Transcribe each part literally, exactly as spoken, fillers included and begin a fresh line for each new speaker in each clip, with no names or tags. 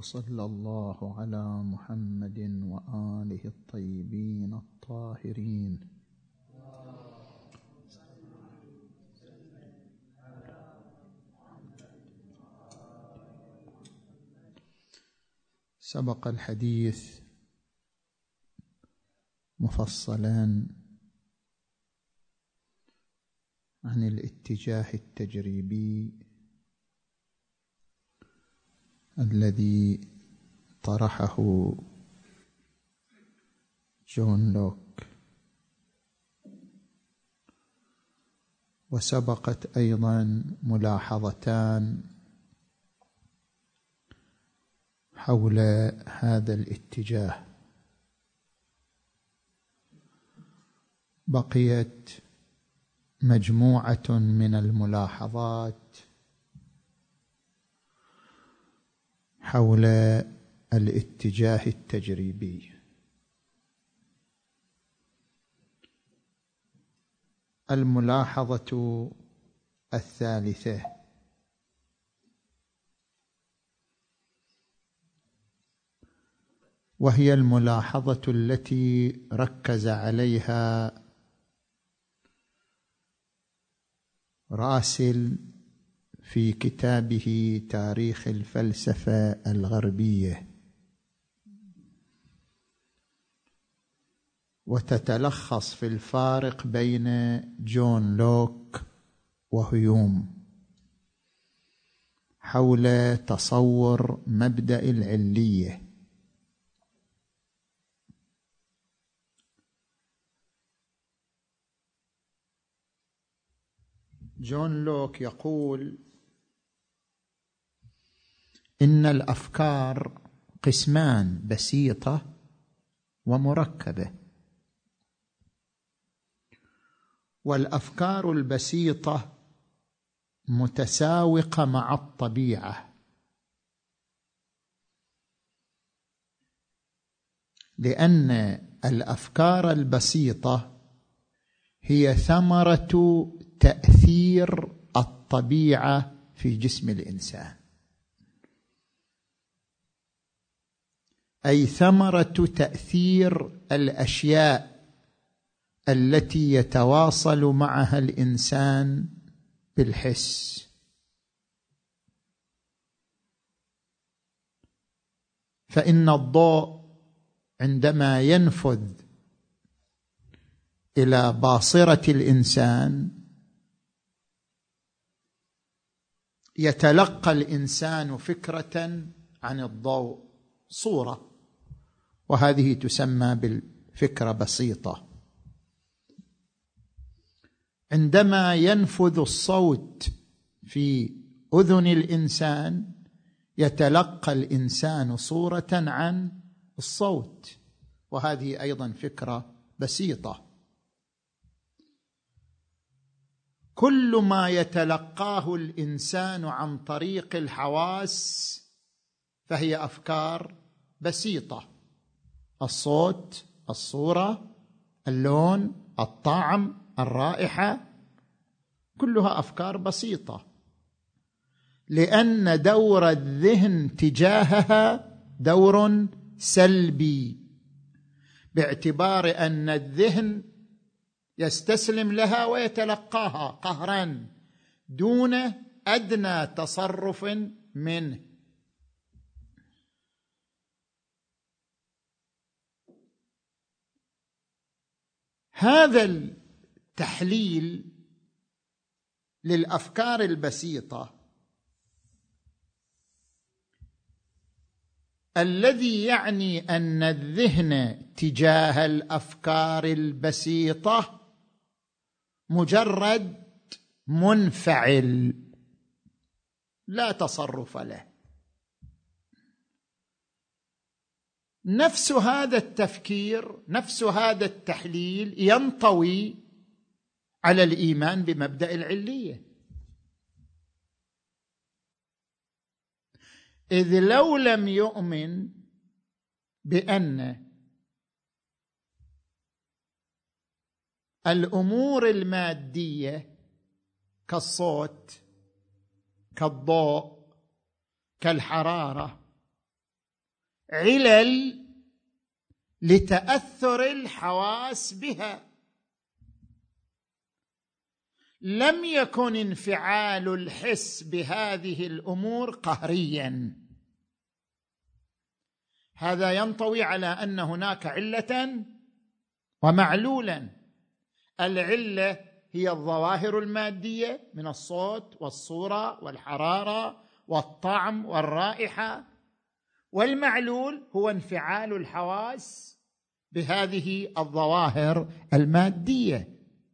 وصلى الله على محمد وآله الطيبين الطاهرين. سبق الحديث مفصلا عن الاتجاه التجريبي الذي طرحه جون لوك، وسبقت أيضا ملاحظتان حول هذا الاتجاه. بقيت مجموعة من الملاحظات حول الاتجاه التجريبي. الملاحظة الثالثة: وهي الملاحظة التي ركز عليها راسل في كتابه تاريخ الفلسفة الغربية، وتتلخص في الفارق بين جون لوك وهيوم حول تصور مبدأ العلية. جون لوك يقول إن الأفكار قسمان: بسيطة ومركبة. والأفكار البسيطة متساوقة مع الطبيعة، لأن الأفكار البسيطة هي ثمرة تأثير الطبيعة في جسم الإنسان، أي ثمرة تأثير الأشياء التي يتواصل معها الإنسان بالحس. فإن الضوء عندما ينفذ إلى باصرة الإنسان يتلقى الإنسان فكرة عن الضوء، صورة، وهذه تسمى بالفكرة بسيطة. عندما ينفذ الصوت في أذن الإنسان يتلقى الإنسان صورة عن الصوت، وهذه أيضا فكرة بسيطة. كل ما يتلقاه الإنسان عن طريق الحواس فهي أفكار بسيطة: الصوت، الصورة، اللون، الطعم، الرائحة، كلها أفكار بسيطة، لأن دور الذهن تجاهها دور سلبي، باعتبار أن الذهن يستسلم لها ويتلقاها قهرا دون أدنى تصرف منه. هذا التحليل للأفكار البسيطة الذي يعني أن الذهن تجاه الأفكار البسيطة مجرد منفعل لا تصرف له. نفس هذا التفكير، نفس هذا التحليل ينطوي على الإيمان بمبدأ العلية، إذ لو لم يؤمن بأن الأمور المادية كالصوت، كالضوء، كالحرارة، علل لتأثر الحواس بها. لم يكن انفعال الحس بهذه الأمور قهريا. هذا ينطوي على أن هناك علة ومعلولا. العلة هي الظواهر المادية من الصوت والصورة والحرارة والطعم والرائحة، والمعلول هو انفعال الحواس بهذه الظواهر المادية.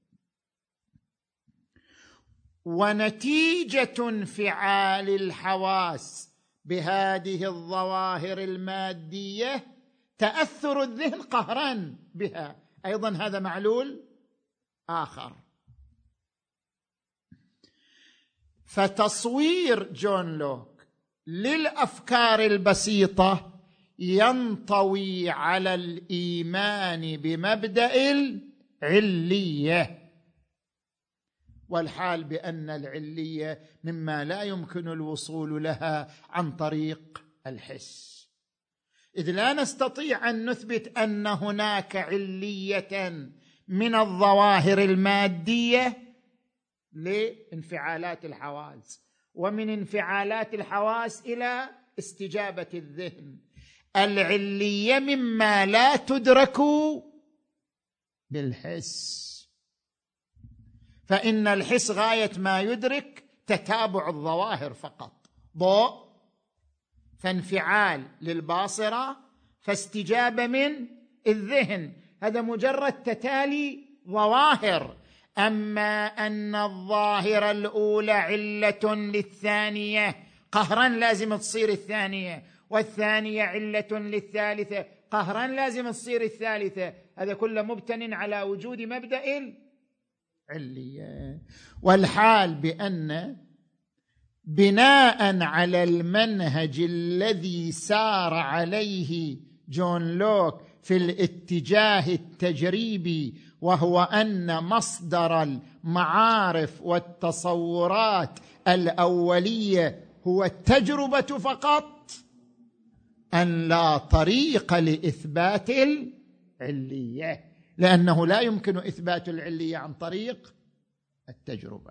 ونتيجة انفعال الحواس بهذه الظواهر المادية تأثر الذهن قهرا بها، أيضا هذا معلول آخر. فتصوير جون لوك للأفكار البسيطة ينطوي على الإيمان بمبدأ العلية، والحال بأن العلية مما لا يمكن الوصول لها عن طريق الحس، إذ لا نستطيع أن نثبت أن هناك علية من الظواهر المادية لانفعالات الحواس، ومن انفعالات الحواس إلى استجابة الذهن. العلية مما لا تدرك بالحس، فإن الحس غاية ما يدرك تتابع الظواهر فقط، ضوء فانفعال للباصرة فاستجابة من الذهن، هذا مجرد تتالي ظواهر. أما أن الظاهرة الأولى علة للثانية قهرا لازم تصير الثانية، والثانية علة للثالثة قهرا لازم تصير الثالثة، هذا كله مبتن على وجود مبدأ العلية. والحال بأن بناء على المنهج الذي سار عليه جون لوك في الاتجاه التجريبي، وهو أن مصدر المعارف والتصورات الأولية هو التجربة فقط، أن لا طريق لإثبات العلية، لأنه لا يمكن إثبات العلية عن طريق التجربة.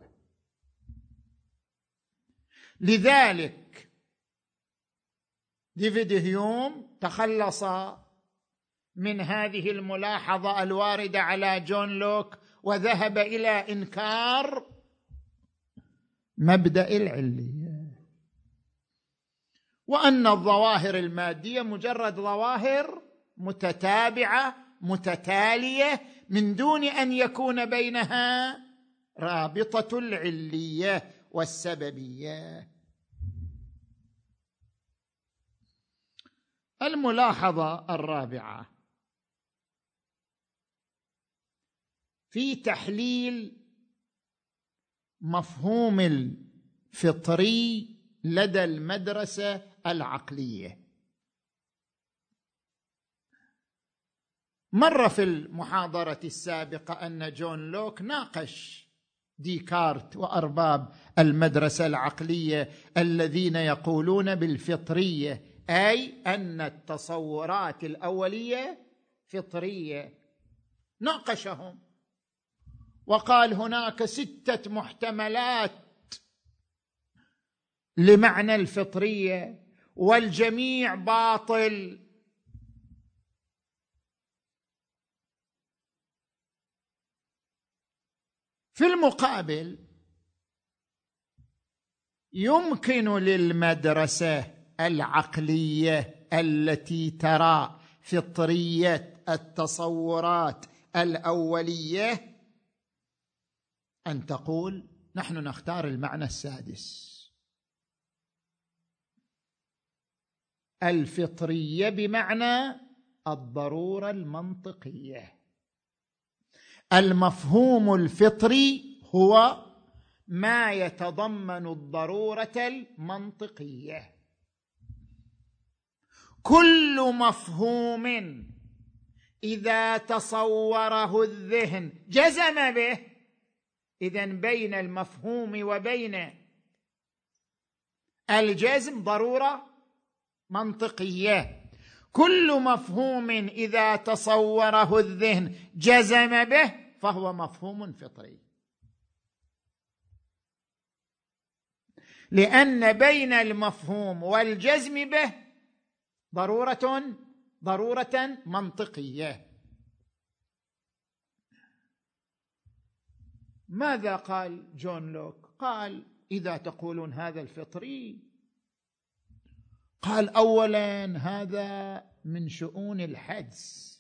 لذلك ديفيد هيوم تخلص من هذه الملاحظة الواردة على جون لوك وذهب إلى إنكار مبدأ العلية، وأن الظواهر المادية مجرد ظواهر متتابعة متتالية من دون أن يكون بينها رابطة العلية والسببية. الملاحظة الرابعة في تحليل مفهوم الفطري لدى المدرسة العقلية. مر في المحاضرة السابقة أن جون لوك ناقش ديكارت وأرباب المدرسة العقلية الذين يقولون بالفطرية، أي أن التصورات الأولية فطرية. ناقشهم وقال هناك ستة محتملات لمعنى الفطرية والجميع باطل. في المقابل يمكن للمدرسة العقلية التي ترى فطرية التصورات الأولية أن تقول نحن نختار المعنى السادس، الفطرية بمعنى الضرورة المنطقية. المفهوم الفطري هو ما يتضمن الضرورة المنطقية. كل مفهوم إذا تصوره الذهن جزم به، إذن بين المفهوم وبين الجزم ضرورة منطقية. كل مفهوم إذا تصوره الذهن جزم به فهو مفهوم فطري، لأن بين المفهوم والجزم به ضرورة ضرورة منطقية. ماذا قال جون لوك؟ قال إذا تقولون هذا الفطري، قال أولا هذا من شؤون الحدس.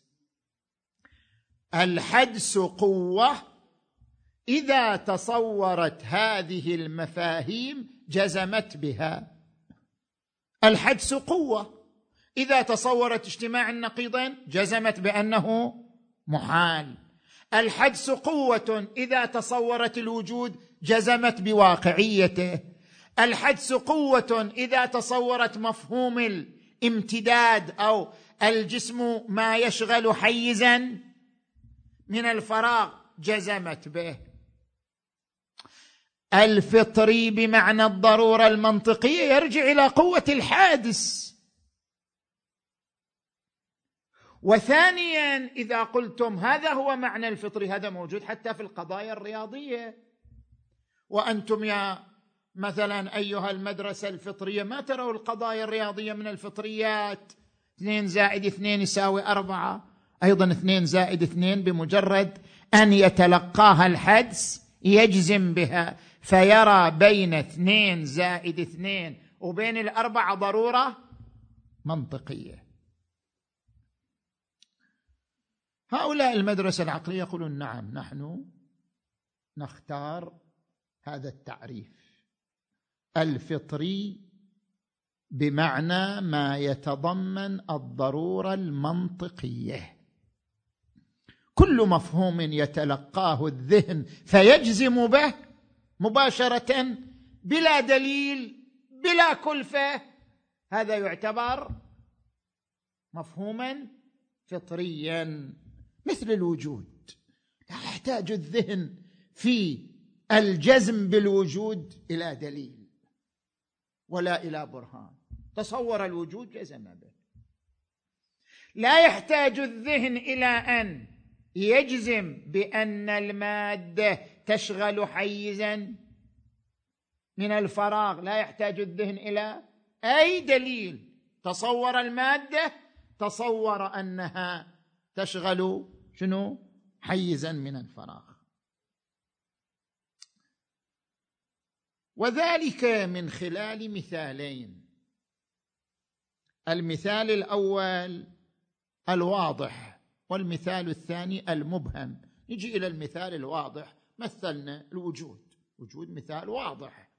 الحدس قوة إذا تصورت هذه المفاهيم جزمت بها. الحدس قوة إذا تصورت اجتماع النقيضين جزمت بأنه محال. الحدس قوة إذا تصورت الوجود جزمت بواقعيته. الحدس قوة إذا تصورت مفهوم الامتداد أو الجسم ما يشغل حيزا من الفراغ جزمت به. الفطري بمعنى الضرورة المنطقية يرجع إلى قوة الحادث. وثانيا إذا قلتم هذا هو معنى الفطري، هذا موجود حتى في القضايا الرياضية. وأنتم يا مثلا أيها المدرسة الفطرية ما تروا القضايا الرياضية من الفطريات اثنين زائد اثنين يساوي أربعة، أيضا اثنين زائد اثنين بمجرد أن يتلقاها الحدس يجزم بها، فيرى بين اثنين زائد اثنين وبين الأربعة ضرورة منطقية. هؤلاء المدرسة العقلية يقولون نعم نحن نختار هذا التعريف الفطري بمعنى ما يتضمن الضرورة المنطقية. كل مفهوم يتلقاه الذهن فيجزم به مباشرة بلا دليل بلا كلفة، هذا يعتبر مفهوما فطريا. مثل الوجود، لا يحتاج الذهن في الجزم بالوجود إلى دليل ولا إلى برهان، تصور الوجود جزم به. لا يحتاج الذهن إلى أن يجزم بأن المادة تشغل حيزا من الفراغ، لا يحتاج الذهن إلى أي دليل. تصور المادة، تصور أنها تشغل شنو؟ حيزا من الفراغ. وذلك من خلال مثالين. المثال الأول الواضح، والمثال الثاني المبهم. نجي إلى المثال الواضح. مثلنا الوجود، وجود مثال واضح.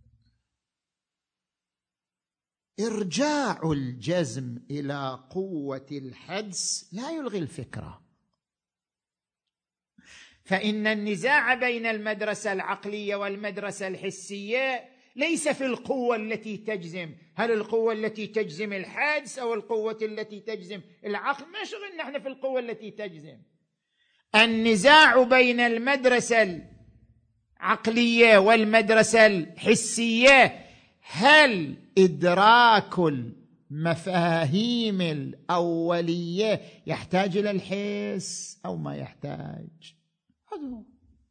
إرجاع الجزم إلى قوة الحدس لا يلغي الفكرة، فإن النزاع بين المدرسة العقلية والمدرسة الحسية ليس في القوة التي تجزم، هل القوة التي تجزم الحدس أو القوة التي تجزم العقل، ما شغلنا احنا في القوة التي تجزم. النزاع بين المدرسة العقلية والمدرسة الحسية هل إدراك المفاهيم الأولية يحتاج إلى الحس أو ما يحتاج. هذا هو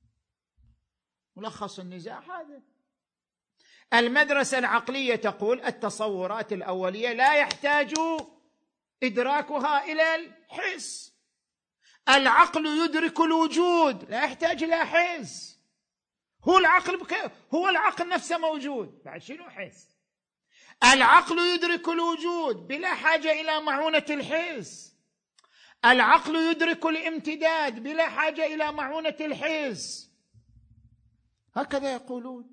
ملخص النزاع. هذا المدرسة العقلية تقول التصورات الأولية لا يحتاج إدراكها إلى الحس. العقل يدرك الوجود لا يحتاج إلى حس. هو العقل بك... هو العقل نفسه موجود، بعد شنو حس؟ العقل يدرك الوجود بلا حاجة إلى معونة الحس. العقل يدرك الامتداد بلا حاجة إلى معونة الحس. هكذا يقولون.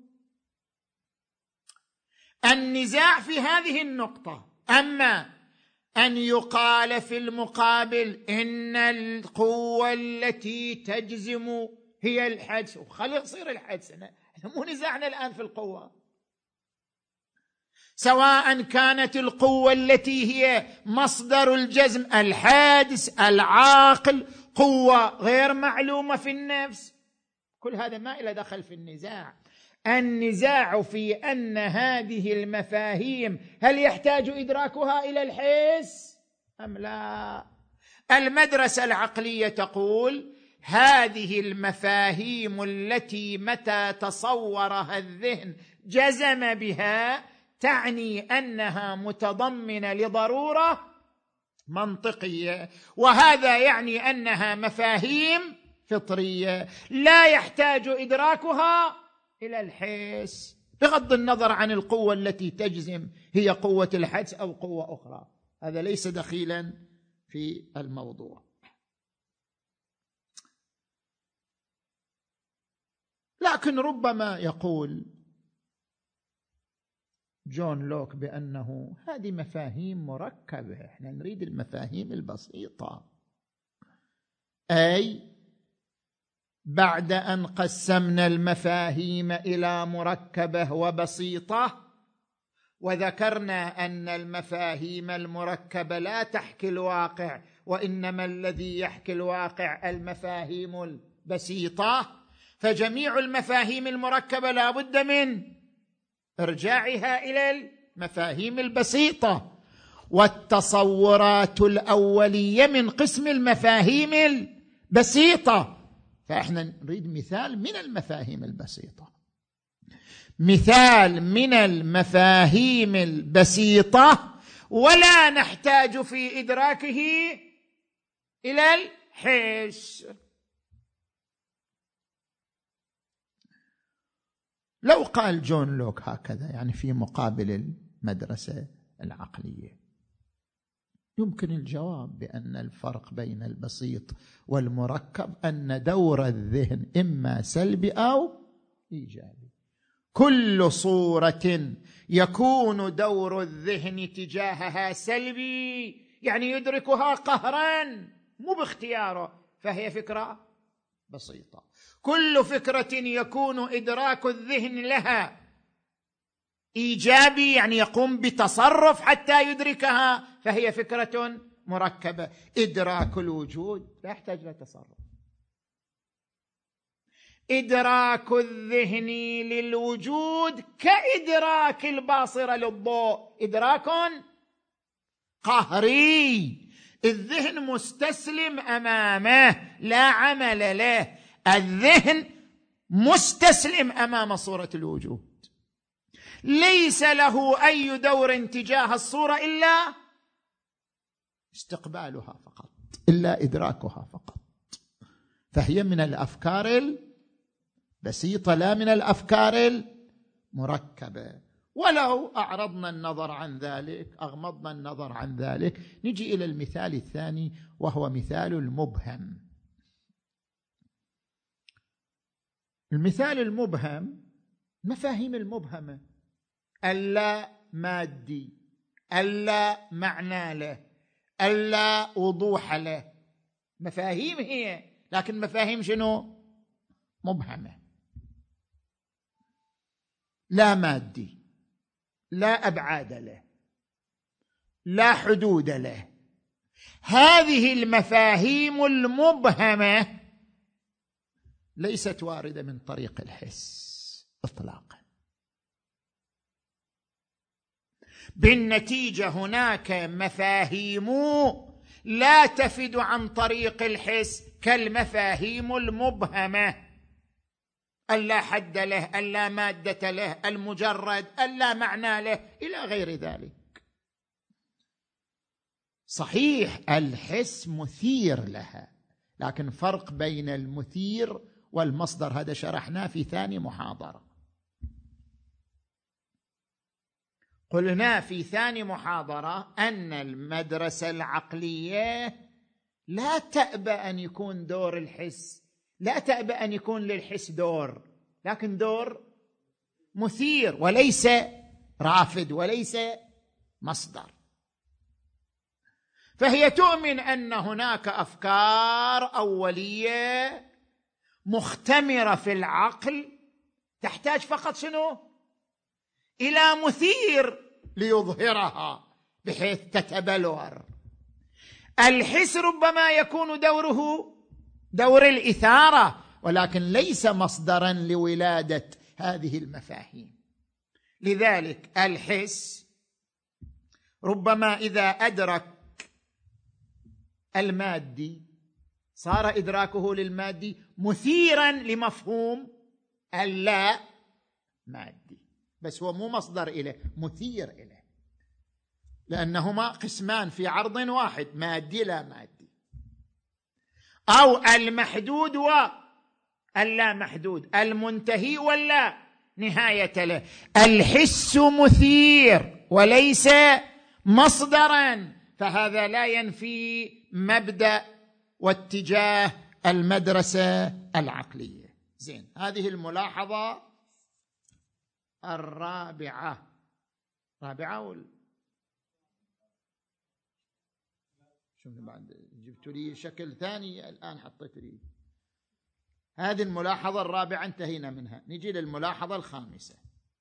النزاع في هذه النقطة. أما أن يقال في المقابل إن القوة التي تجزم هي الحدس، وخلي يصير الحدس، مو نزاعنا الآن في القوة، سواء كانت القوة التي هي مصدر الجزم الحادث العاقل، قوة غير معلومة في النفس، كل هذا ما إلى دخل في النزاع. النزاع في أن هذه المفاهيم هل يحتاج إدراكها إلى الحس أم لا؟ المدرسة العقلية تقول هذه المفاهيم التي متى تصورها الذهن جزم بها تعني أنها متضمنة لضرورة منطقية، وهذا يعني أنها مفاهيم فطرية لا يحتاج إدراكها إلى الحس، بغض النظر عن القوة التي تجزم هي قوة الحدس أو قوة أخرى. هذا ليس دخيلا في الموضوع. لكن ربما يقول جون لوك بأنه هذه مفاهيم مركبة، احنا نريد المفاهيم البسيطة. أي بعد أن قسمنا المفاهيم إلى مركبة وبسيطة وذكرنا أن المفاهيم المركبة لا تحكي الواقع، وإنما الذي يحكي الواقع المفاهيم البسيطة، فجميع المفاهيم المركبة لا بد من ارجاعها إلى المفاهيم البسيطة، والتصورات الأولية من قسم المفاهيم البسيطة. فإحنا نريد مثال من المفاهيم البسيطة، مثال من المفاهيم البسيطة ولا نحتاج في إدراكه إلى الحس. لو قال جون لوك هكذا، يعني في مقابل المدرسة العقلية، يمكن الجواب بأن الفرق بين البسيط والمركب أن دور الذهن إما سلبي أو إيجابي. كل صورة يكون دور الذهن تجاهها سلبي، يعني يدركها قهرا مو باختياره، فهي فكرة بسيطة. كل فكرة يكون إدراك الذهن لها إيجابي، يعني يقوم بتصرف حتى يدركها، فهي فكرة مركبة. إدراك الوجود لا يحتاج إلى تصرف. إدراك الذهن للوجود كإدراك الباصرة للضوء، إدراك قهري. الذهن مستسلم أمامه، لا عمل له. الذهن مستسلم أمام صورة الوجود، ليس له أي دور تجاه الصورة إلا استقبالها فقط، إلا إدراكها فقط. فهي من الأفكار البسيطة لا من الأفكار المركبة. ولو أعرضنا النظر عن ذلك، أغمضنا النظر عن ذلك، نجي إلى المثال الثاني وهو مثال المبهم. المثال المبهم، مفاهيم المبهمة، اللا مادي، اللا معنى له، اللا وضوح له، مفاهيم هي، لكن مفاهيم شنو؟ مبهمة. لا مادي، لا أبعاد له، لا حدود له. هذه المفاهيم المبهمة ليست واردة من طريق الحس إطلاقا. بالنتيجة هناك مفاهيم لا تفد عن طريق الحس كالمفاهيم المبهمة، اللا حد له، اللا مادة له، المجرد، اللا معنى له، إلى غير ذلك. صحيح الحس مثير لها، لكن فرق بين المثير والمصدر هذا شرحناه في ثاني محاضرة. قلنا في ثاني محاضرة أن المدرسة العقلية لا تأبى أن يكون دور الحس، لا تأبى أن يكون للحس دور، لكن دور مثير وليس رافد وليس مصدر. فهي تؤمن أن هناك أفكار أولية مختمرة في العقل تحتاج فقط شنو؟ إلى مثير ليظهرها بحيث تتبلور. الحس ربما يكون دوره دور الإثارة، ولكن ليس مصدرا لولادة هذه المفاهيم. لذلك الحس ربما إذا أدرك المادي صار إدراكه للمادي مثيرا لمفهوم اللا مادي، بس هو مو مصدر إليه، مثير إليه، لأنهما قسمان في عرض واحد، مادي لا مادي، أو المحدود واللا محدود، المنتهي واللا نهاية له. الحس مثير وليس مصدرا، فهذا لا ينفي مبدأ واتجاه المدرسة العقلية. زين، هذه الملاحظة الرابعة. رابعة ولا شو بعد؟ جبت لي شكل ثاني الآن حطيت لي. هذه الملاحظة الرابعة انتهينا منها. نجي للملاحظة الخامسة.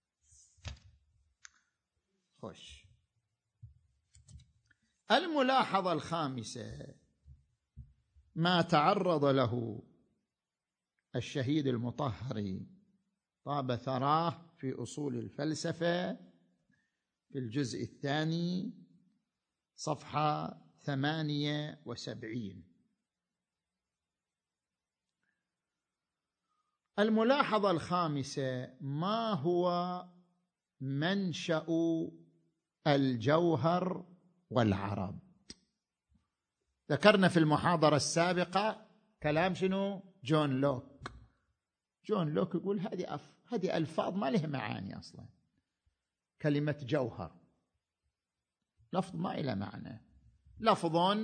خوش. الملاحظة الخامسة ما تعرض له الشهيد المطهري طاب ثراه في أصول الفلسفة في الجزء الثاني صفحة ثمانية وسبعين. الملاحظة الخامسة: ما هو منشأ الجوهر والعرض؟ ذكرنا في المحاضرة السابقة كلام شنو؟ جون لوك. جون لوك يقول هذه أف... هذه ألفاظ ما لها معاني أصلا. كلمة جوهر لفظ ما له معنى، لفظ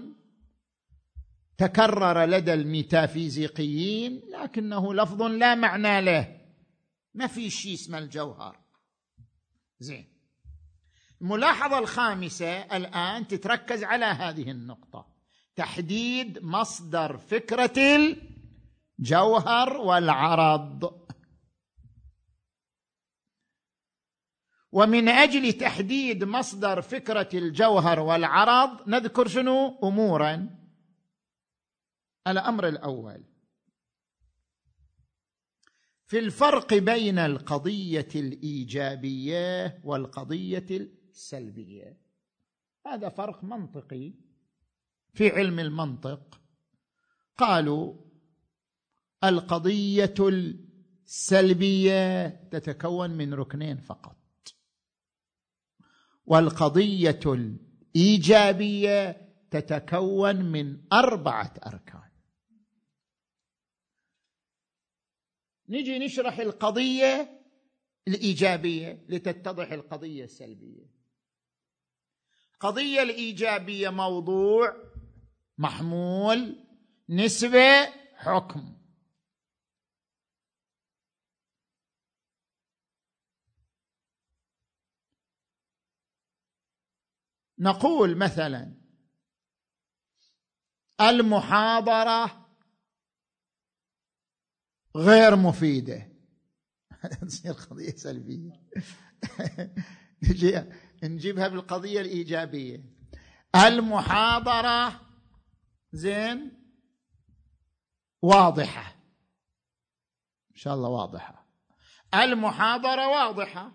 تكرر لدى الميتافيزيقيين لكنه لفظ لا معنى له، ما في شيء اسمه الجوهر. زين، الملاحظة الخامسة الآن تتركز على هذه النقطة: تحديد مصدر فكرة الجوهر والعرض. ومن أجل تحديد مصدر فكرة الجوهر والعرض نذكر شنو؟ أمورا. الأمر الأول في الفرق بين القضية الإيجابية والقضية السلبية. هذا فرق منطقي في علم المنطق. قالوا القضية السلبية تتكون من ركنين فقط، والقضية الإيجابية تتكون من أربعة أركان. نجي نشرح القضية الإيجابية لتتضح القضية السلبية. القضية الإيجابية موضوع، محمول، نسبة، حكم. نقول مثلا المحاضرة غير مفيدة، تصير قضية سلبية. نجيبها بالقضية الإيجابية. المحاضرة زين واضحة، إن شاء الله واضحة. المحاضرة واضحة،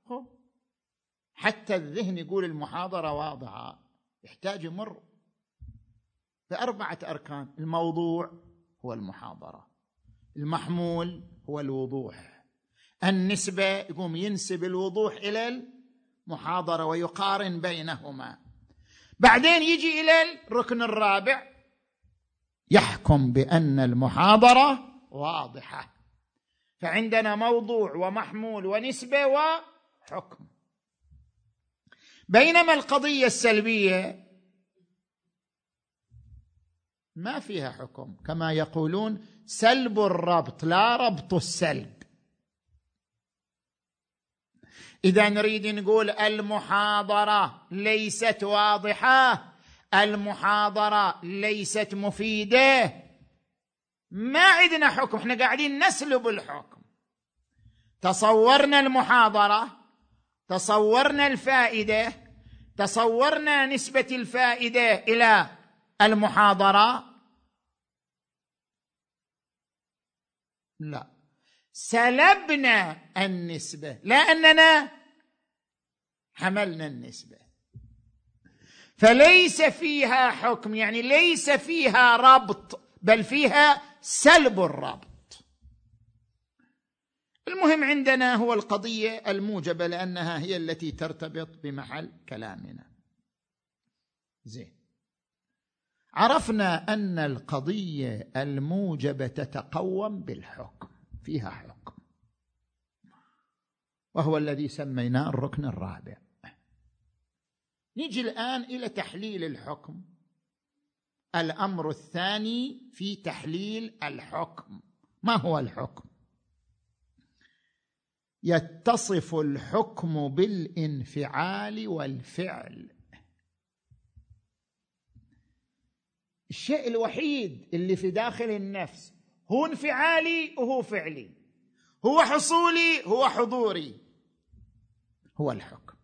حتى الذهن يقول المحاضرة واضحة، يحتاج يمر بأربعة أركان. الموضوع هو المحاضرة، المحمول هو الوضوح، النسبة يقوم ينسب الوضوح إلى المحاضرة ويقارن بينهما. بعدين يجي إلى الركن الرابع، يحكم بأن المحاضرة واضحة. فعندنا موضوع ومحمول ونسبة وحكم. بينما القضية السلبية ما فيها حكم، كما يقولون سلب الربط لا ربط السلب. إذا نريد نقول المحاضرة ليست واضحة، المحاضرة ليست مفيدة، ما عندنا حكم، احنا قاعدين نسلب الحكم. تصورنا المحاضرة، تصورنا الفائدة، تصورنا نسبة الفائدة إلى المحاضرة، لا، سلبنا النسبة، لا أننا حملنا النسبة. فليس فيها حكم، يعني ليس فيها ربط، بل فيها سلب الربط. المهم عندنا هو القضية الموجبة، لأنها هي التي ترتبط بمحل كلامنا. زين، عرفنا أن القضية الموجبة تتقوم بالحكم، فيها حكم، وهو الذي سميناه الركن الرابع. نيجي الآن إلى تحليل الحكم. الأمر الثاني في تحليل الحكم. ما هو الحكم؟ يتصف الحكم بالانفعال والفعل. الشيء الوحيد اللي في داخل النفس هو انفعالي وهو فعلي، هو حصولي هو حضوري، هو الحكم.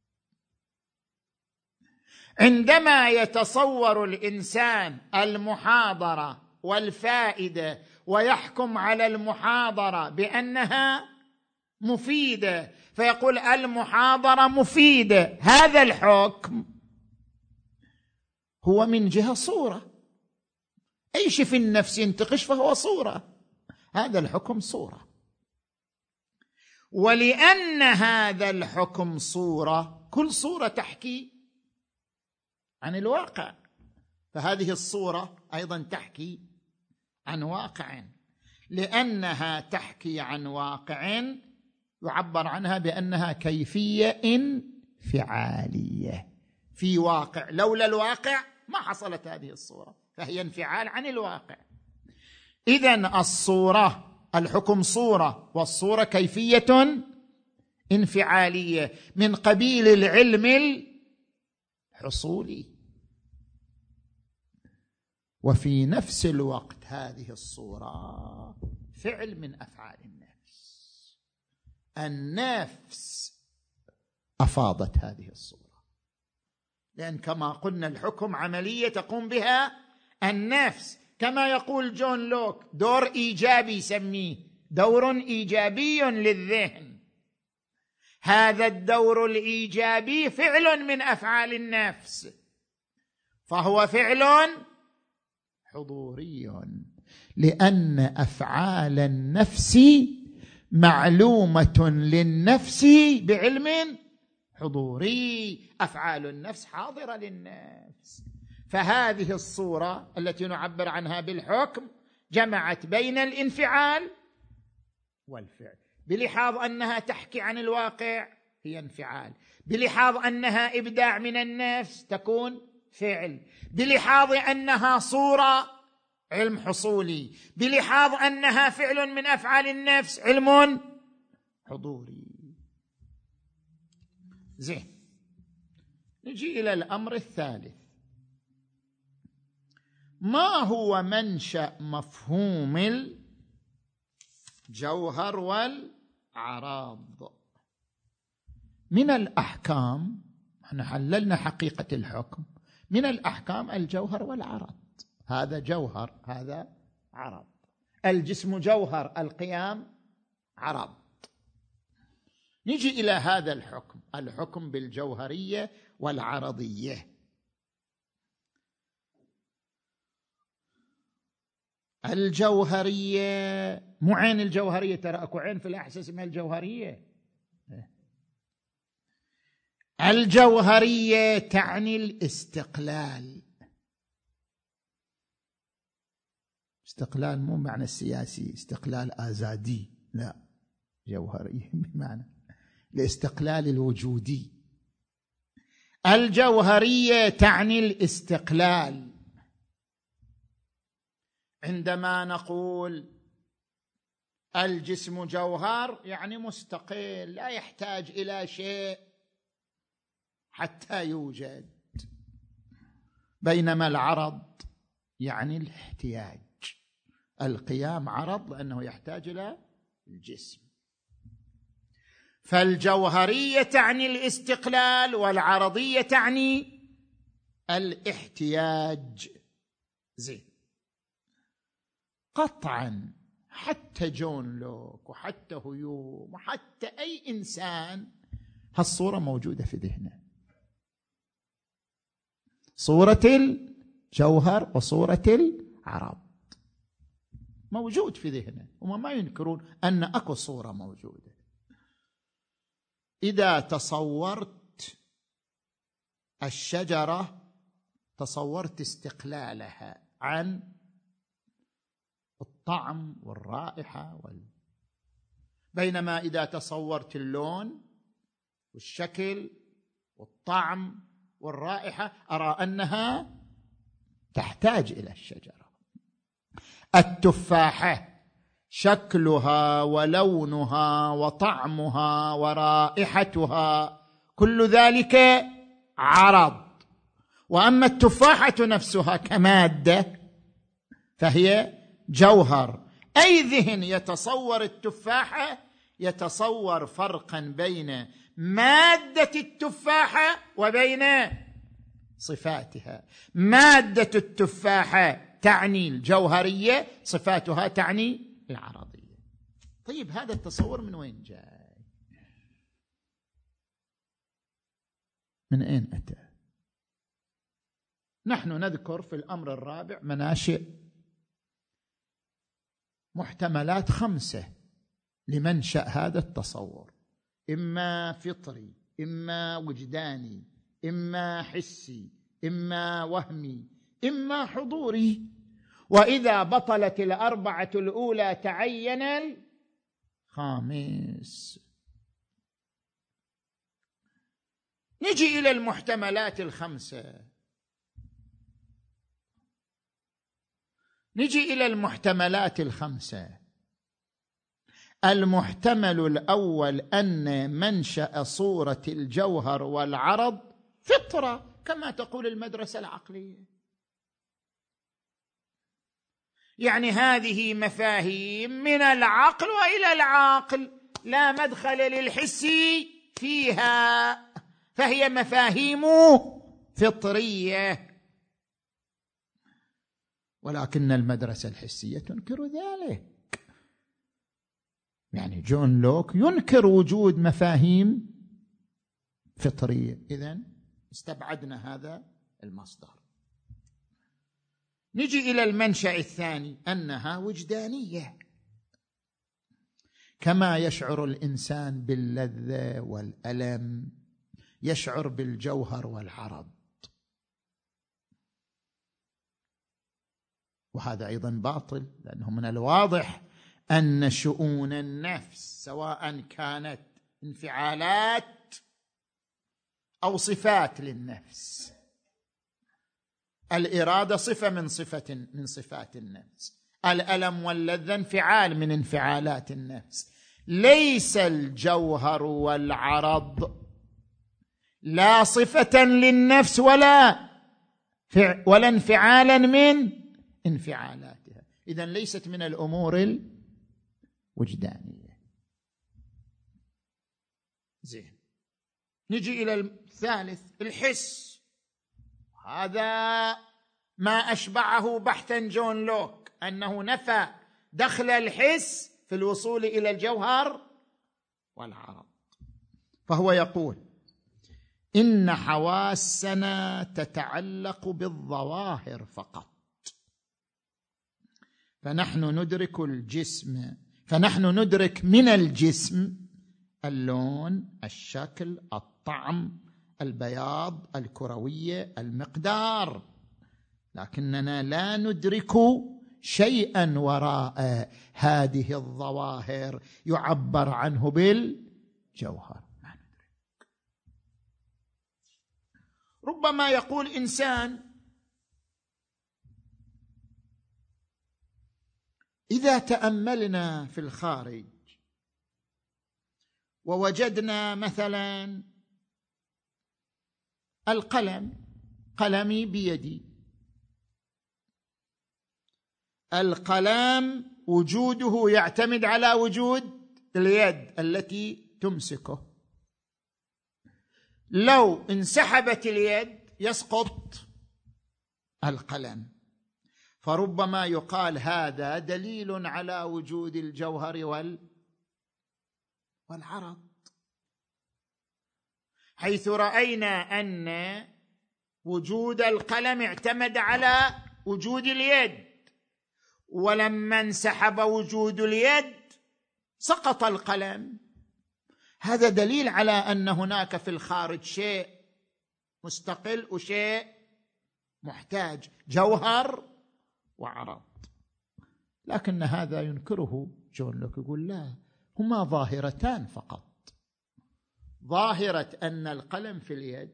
عندما يتصور الإنسان المحاضرة والفائدة ويحكم على المحاضرة بأنها مفيدة، فيقول المحاضرة مفيدة، هذا الحكم هو من جهة صورة. أي شيء في النفس ينتقش فهو صورة، هذا الحكم صورة. ولأن هذا الحكم صورة، كل صورة تحكي عن الواقع، فهذه الصورة أيضا تحكي عن واقع. لأنها تحكي عن واقع يعبر عنها بأنها كيفية انفعالية في واقع، لولا الواقع ما حصلت هذه الصورة، فهي انفعال عن الواقع. إذن الصورة، الحكم صورة، والصورة كيفية انفعالية من قبيل العلم الحصولي. وفي نفس الوقت هذه الصورة فعل من أفعال النفس. النفس أفاضت هذه الصورة، لأن كما قلنا الحكم عملية تقوم بها النفس. كما يقول جون لوك، دور إيجابي يسميه، دور إيجابي للذهن. هذا الدور الإيجابي فعل من أفعال النفس، فهو فعل حضوري، لأن أفعال النفس معلومة للنفس بعلم حضوري. أفعال النفس حاضرة للنفس. فهذه الصورة التي نعبر عنها بالحكم جمعت بين الانفعال والفعل، بلحاظ أنها تحكي عن الواقع هي انفعال، بلحاظ أنها إبداع من النفس تكون فعل، بلحاظ أنها صورة علم حصولي، بلحاظ أنها فعل من أفعال النفس علم حضوري. زين، نجي إلى الأمر الثالث. ما هو منشأ مفهوم الجوهر والعراض؟ من الأحكام، احنا حللنا حقيقة الحكم، من الأحكام الجوهر والعرض. هذا جوهر، هذا عرض. الجسم جوهر، القيام عرض. نجي إلى هذا الحكم، الحكم بالجوهرية والعرضية. الجوهرية مو عين الجوهرية، ترى اكو عين في الأحساس اسمها الجوهرية. الجوهرية تعني الاستقلال. استقلال مو معنى السياسي، استقلال آزادي، لا، جوهرية بمعنى الاستقلال الوجودي. الجوهرية تعني الاستقلال. عندما نقول الجسم جوهر يعني مستقل، لا يحتاج إلى شيء حتى يوجد. بينما العرض يعني الاحتياج. القيام عرض لأنه يحتاج إلى الجسم. فالجوهرية تعني الاستقلال، والعرضية تعني الاحتياج. زين، قطعا حتى جون لوك وحتى هيوم وحتى أي إنسان هالصورة موجودة في ذهنه. صورة الجوهر وصورة العرض، موجود في ذهنه، هم ما ينكرون أن أكو صورة موجودة. إذا تصورت الشجرة تصورت استقلالها عن الطعم والرائحة وال... بينما إذا تصورت اللون والشكل والطعم والرائحة أرى أنها تحتاج إلى الشجرة. التفاحة شكلها ولونها وطعمها ورائحتها كل ذلك عرض، وأما التفاحة نفسها كمادة فهي جوهر. أي ذهن يتصور التفاحة يتصور فرقا بين مادة التفاحة وبين صفاتها. مادة التفاحة تعني الجوهرية، صفاتها تعني العرضية. طيب هذا التصور من وين جاي؟ من أين أتى؟ نحن نذكر في الأمر الرابع مناشئ محتملات خمسة لمنشأ هذا التصور، إما فطري، إما وجداني، إما حسي، إما وهمي، إما حضوري. وإذا بطلت الأربعة الأولى تعين الخامس. نجي إلى المحتملات الخمسة. نجي إلى المحتملات الخمسة. المحتمل الأول أن منشأ صورة الجوهر والعرض فطرة كما تقول المدرسة العقلية، يعني هذه مفاهيم من العقل وإلى العقل، لا مدخل للحس فيها، فهي مفاهيم فطرية. ولكن المدرسة الحسية تنكر ذلك، يعني جون لوك ينكر وجود مفاهيم فطرية. إذن استبعدنا هذا المصدر. نجي إلى المنشأ الثاني أنها وجدانية، كما يشعر الإنسان باللذة والألم يشعر بالجوهر والعرض. وهذا أيضا باطل، لأنه من الواضح أن شؤون النفس سواء كانت انفعالات أو صفات للنفس، الإرادة صفة من صفة من صفات النفس، الألم واللذة انفعال من انفعالات النفس. ليس الجوهر والعرض لا صفة للنفس ولا ولا انفعالا من انفعالاتها، إذن ليست من الأمور الوجدانية. زين، نجي إلى الثالث الحس. هذا ما أشبعه بحثا جون لوك، أنه نفى دخل الحس في الوصول إلى الجوهر والعرض. فهو يقول إن حواسنا تتعلق بالظواهر فقط، فنحن ندرك الجسم فنحن ندرك من الجسم اللون، الشكل، الطعم، البياض، الكروية، المقدار، لكننا لا ندرك شيئا وراء هذه الظواهر يعبر عنه بالجوهر، ما ندرك. ربما يقول إنسان إذا تأملنا في الخارج ووجدنا مثلا القلم، قلمي بيدي، القلم وجوده يعتمد على وجود اليد التي تمسكه، لو انسحبت اليد يسقط القلم. فربما يقال هذا دليل على وجود الجوهر والعرض، حيث رأينا أن وجود القلم اعتمد على وجود اليد، ولما انسحب وجود اليد سقط القلم. هذا دليل على أن هناك في الخارج شيء مستقل وشيء محتاج، جوهر وعرض. لكن هذا ينكره جون لوك، يقول لا، هما ظاهرتان فقط، ظاهرة أن القلم في اليد،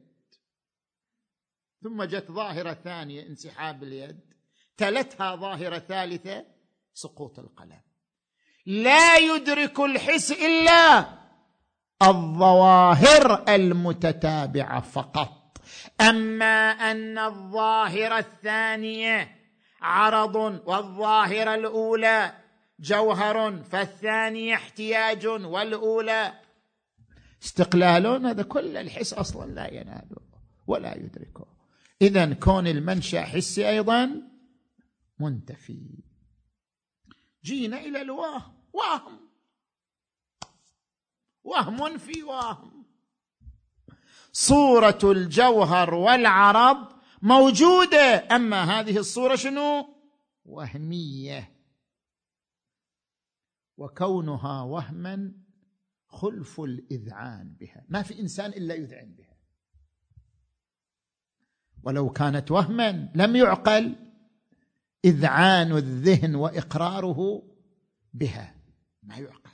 ثم جت ظاهرة ثانية انسحاب اليد، تلتها ظاهرة ثالثة سقوط القلم. لا يدرك الحس إلا الظواهر المتتابعة فقط. أما أن الظاهرة الثانية عرض والظاهرة الأولى جوهر، فالثانية احتياج والأولى استقلال، هذا كل الحس أصلا لا يناله ولا يدركه. إذن كون المنشأ حسي أيضا منتفي. جينا إلى الوهم، وهم وهم في وهم. صورة الجوهر والعرض موجودة، أما هذه الصورة شنو؟ وهمية، وكونها وهما خلف الإذعان بها، ما في إنسان إلا يذعن بها، ولو كانت وهما لم يعقل إذعان الذهن وإقراره بها، ما يعقل.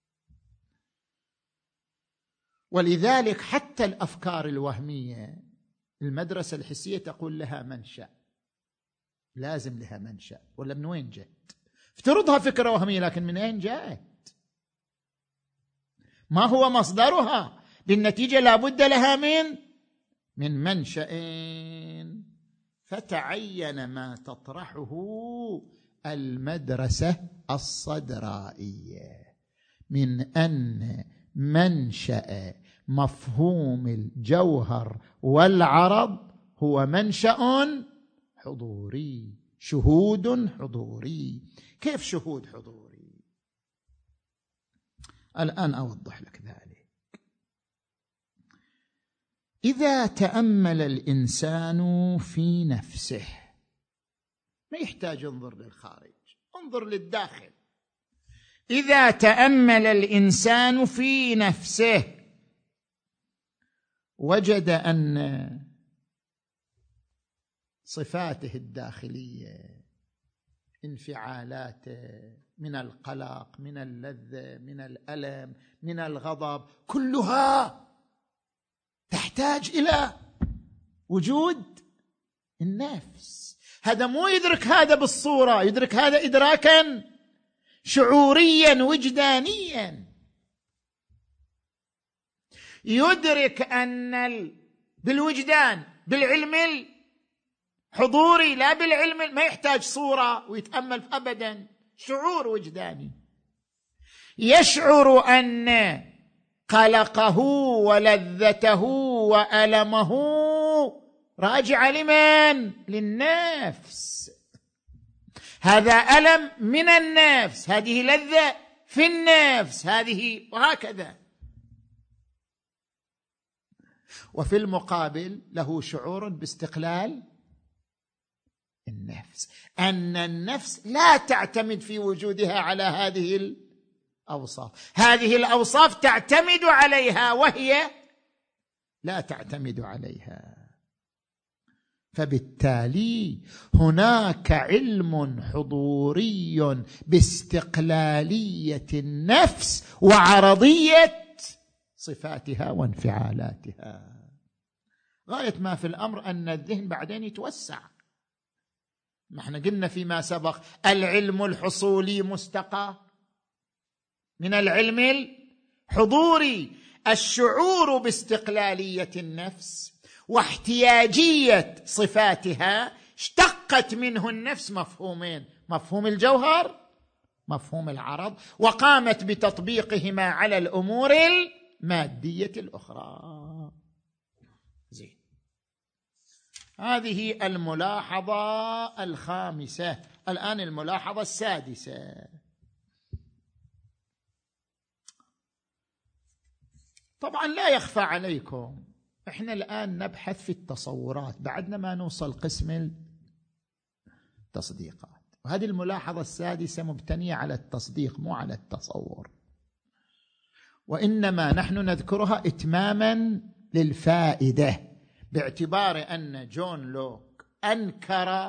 ولذلك حتى الأفكار الوهمية المدرسة الحسية تقول لها منشأ، لازم لها منشأ، ولا من وين جت؟ افترضها فكرة وهمية، لكن من أين جاءت؟ ما هو مصدرها؟ بالنتيجة لابد لها من من منشأ. فتعين ما تطرحه المدرسة الصدرائية من أن منشأ مفهوم الجوهر والعرض هو منشأ حضوري، شهود حضوري. كيف شهود حضوري؟ الآن أوضح لك ذلك. إذا تأمل الإنسان في نفسه، ما يحتاج ينظر للخارج، انظر للداخل. إذا تأمل الإنسان في نفسه وجد أن صفاته الداخلية، انفعالاته من القلق، من اللذة، من الألم، من الغضب، كلها تحتاج إلى وجود النفس. هذا مو يدرك هذا بالصورة، يدرك هذا إدراكا شعوريا وجدانيا. يدرك أن بالوجدان، بالعلم الحضوري، لا بالعلم، ما يحتاج صورة ويتأمل أبدا، شعور وجداني. يشعر أن قلقه ولذته وألمه راجع لمن؟ للنفس. هذا ألم من النفس، هذه لذة في النفس، هذه وهكذا. وفي المقابل له شعور باستقلال النفس، أن النفس لا تعتمد في وجودها على هذه الأوصاف، هذه الأوصاف تعتمد عليها وهي لا تعتمد عليها. فبالتالي هناك علم حضوري باستقلالية النفس وعرضية صفاتها وانفعالاتها. غاية ما في الأمر أن الذهن بعدين يتوسع. نحن قلنا فيما سبق العلم الحصولي مستقى من العلم الحضوري. الشعور باستقلالية النفس واحتياجية صفاتها اشتقت منه النفس مفهومين: مفهوم الجوهر، مفهوم العرض، وقامت بتطبيقهما على الأمور المادية الأخرى. زين، هذه الملاحظة الخامسة. الآن الملاحظة السادسة. طبعا لا يخفى عليكم احنا الآن نبحث في التصورات، بعدنا ما نوصل قسم التصديقات. وهذه الملاحظة السادسة مبتنية على التصديق مو على التصور، وإنما نحن نذكرها إتماما للفائدة، باعتبار أن جون لوك أنكر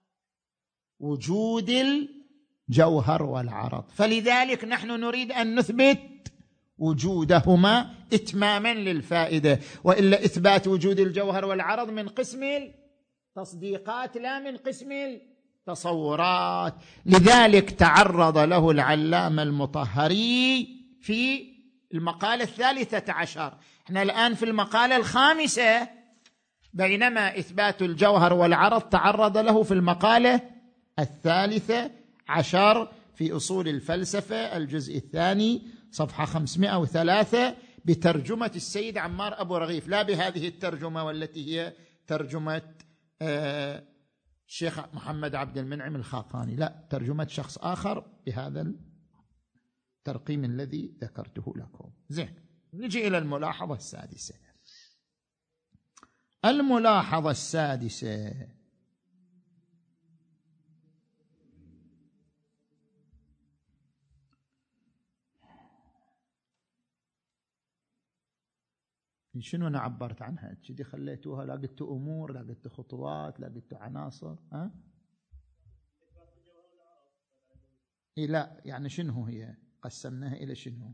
وجود الجوهر والعرض، فلذلك نحن نريد أن نثبت وجودهما إتماما للفائدة، وإلا إثبات وجود الجوهر والعرض من قسم التصديقات لا من قسم التصورات. لذلك تعرض له العلامة المطهري في المقالة الثالثة عشر. احنا الآن في المقالة الخامسة، بينما إثبات الجوهر والعرض تعرض له في المقالة الثالثة عشر في أصول الفلسفة الجزء الثاني صفحة خمسمائة وثلاثة بترجمة السيد عمار أبو رغيف، لا بهذه الترجمة والتي هي ترجمة الشيخ محمد عبد المنعم الخاقاني، لا، ترجمة شخص آخر بهذا الترقيم الذي ذكرته لكم. زين، نجي إلى الملاحظة السادسة. الملاحظة السادسة: شنو أنا عبرت عنها؟ كذي خليتوها، لا قلت أمور، لا قلت خطوات، لا قلت عناصر، ها؟ إيه لا، يعني شنو هي؟ قسمناها إلى شنو؟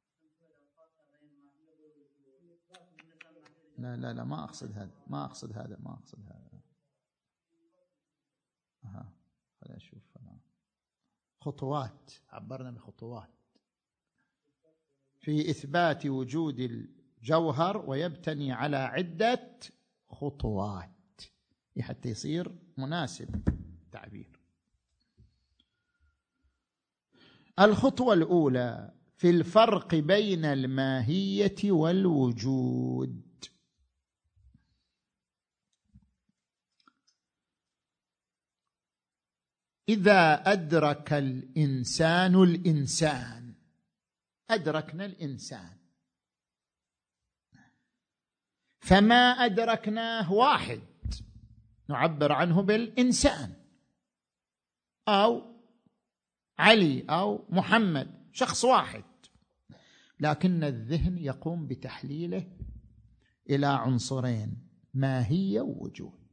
لا لا لا، ما أقصد هذا، ما أقصد هذا، ما أقصد هذا. أها، خلينا نشوف. خطوات، عبرنا بخطوات في إثبات وجود الجوهر، ويبتني على عدة خطوات حتى يصير مناسب التعبير. الخطوة الأولى في الفرق بين الماهية والوجود. إذا أدرك الإنسان الإنسان، أدركنا الإنسان، فما أدركناه واحد نعبر عنه بالإنسان، أو علي أو محمد، شخص واحد، لكن الذهن يقوم بتحليله إلى عنصرين: ماهية ووجود.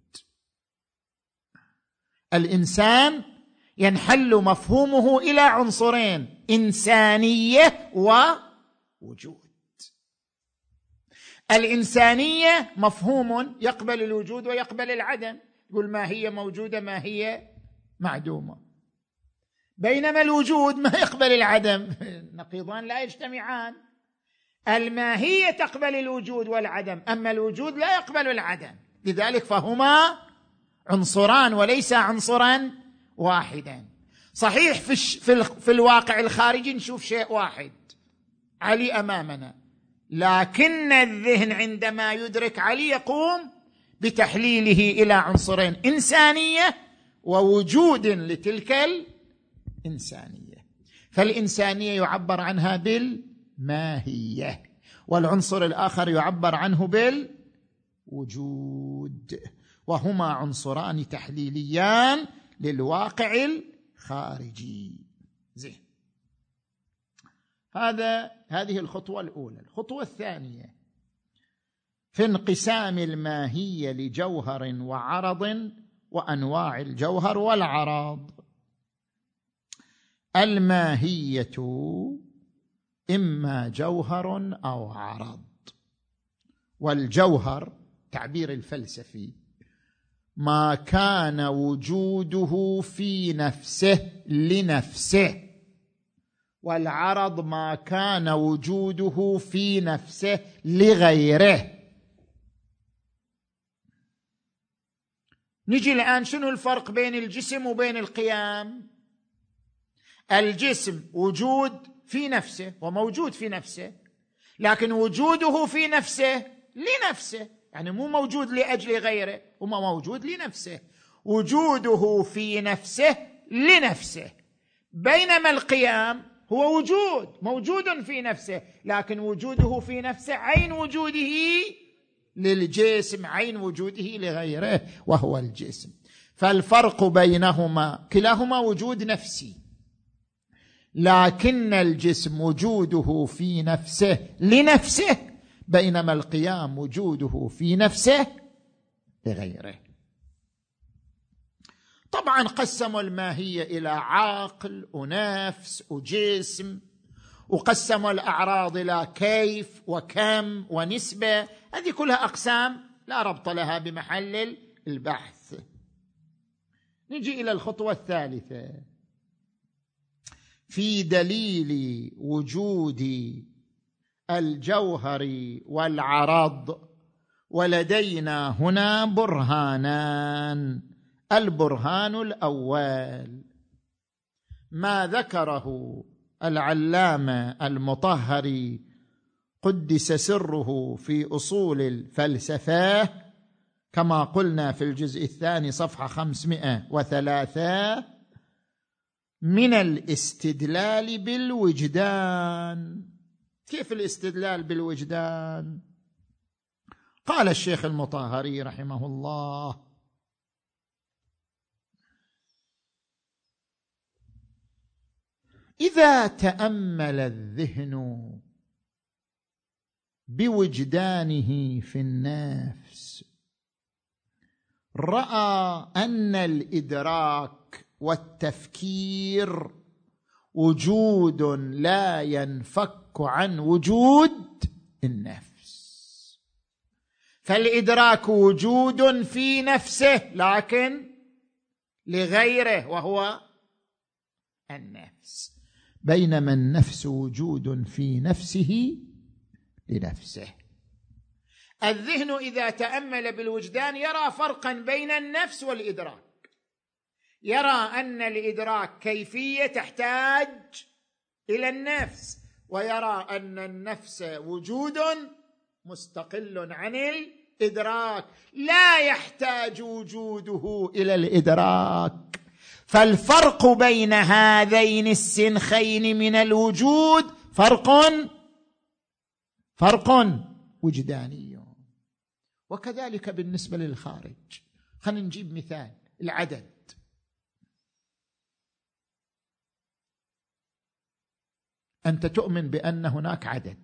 الإنسان ينحل مفهومه إلى عنصرين: إنسانية ووجود. الإنسانية مفهوم يقبل الوجود ويقبل العدم، يقول ما هي موجودة ما هي معدومة، بينما الوجود ما يقبل العدم، نقيضان لا يجتمعان. الماهية تقبل الوجود والعدم، أما الوجود لا يقبل العدم، لذلك فهما عنصران وليس عنصرا واحدا. صحيح في, الش... في, ال... في الواقع الخارجي نشوف شيء واحد، علي أمامنا، لكن الذهن عندما يدرك علي يقوم بتحليله إلى عنصرين: إنسانية ووجود لتلك الإنسانية. فالإنسانية يعبر عنها بالماهية، والعنصر الآخر يعبر عنه بالوجود، وهما عنصران تحليليان للواقع الخارجي. زين، هذا هذه الخطوة الأولى. الخطوة الثانية في انقسام الماهية لجوهر وعرض وأنواع الجوهر والعرض. الماهية إما جوهر أو عرض، والجوهر تعبير الفلسفي ما كان وجوده في نفسه لنفسه، والعرض ما كان وجوده في نفسه لغيره. نجي الآن، شنو الفرق بين الجسم وبين القيام؟ الجسم وجود في نفسه وموجود في نفسه، لكن وجوده في نفسه لنفسه، يعني مو موجود لأجل غيره، وما موجود لنفسه، وجوده في نفسه لنفسه. بينما القيام هو وجود موجود في نفسه، لكن وجوده في نفسه عين وجوده للجسم عين وجوده لغيره وهو الجسم. فالفرق بينهما كلاهما وجود نفسي، لكن الجسم وجوده في نفسه لنفسه، بينما القيام وجوده في نفسه لغيره. طبعا قسموا الماهية إلى عقل ونفس وجسم، وقسموا الأعراض إلى كيف وكم ونسبة، هذه كلها أقسام لا ربط لها بمحل البحث. نجي إلى الخطوة الثالثة في دليل وجود الجوهر والعرض، ولدينا هنا برهانان. البرهان الأول ما ذكره العلامة المطهري قدس سره في أصول الفلسفة، كما قلنا في الجزء الثاني صفحة خمسمائة وثلاثة، من الاستدلال بالوجدان. كيف الاستدلال بالوجدان؟ قال الشيخ المطهري رحمه الله: إذا تأمل الذهن بوجدانه في النفس رأى أن الإدراك والتفكير وجود لا ينفك عن وجود النفس. فالإدراك وجود في نفسه لكن لغيره وهو النفس، بينما النفس وجود في نفسه لنفسه. الذهن إذا تأمل بالوجدان يرى فرقا بين النفس والإدراك، يرى أن الإدراك كيفية تحتاج إلى النفس، ويرى أن النفس وجود مستقل عن الإدراك لا يحتاج وجوده إلى الإدراك. فالفرق بين هذين السنخين من الوجود فرق فرق وجداني. وكذلك بالنسبة للخارج. خلينا نجيب مثال: العدد. أنت تؤمن بأن هناك عدد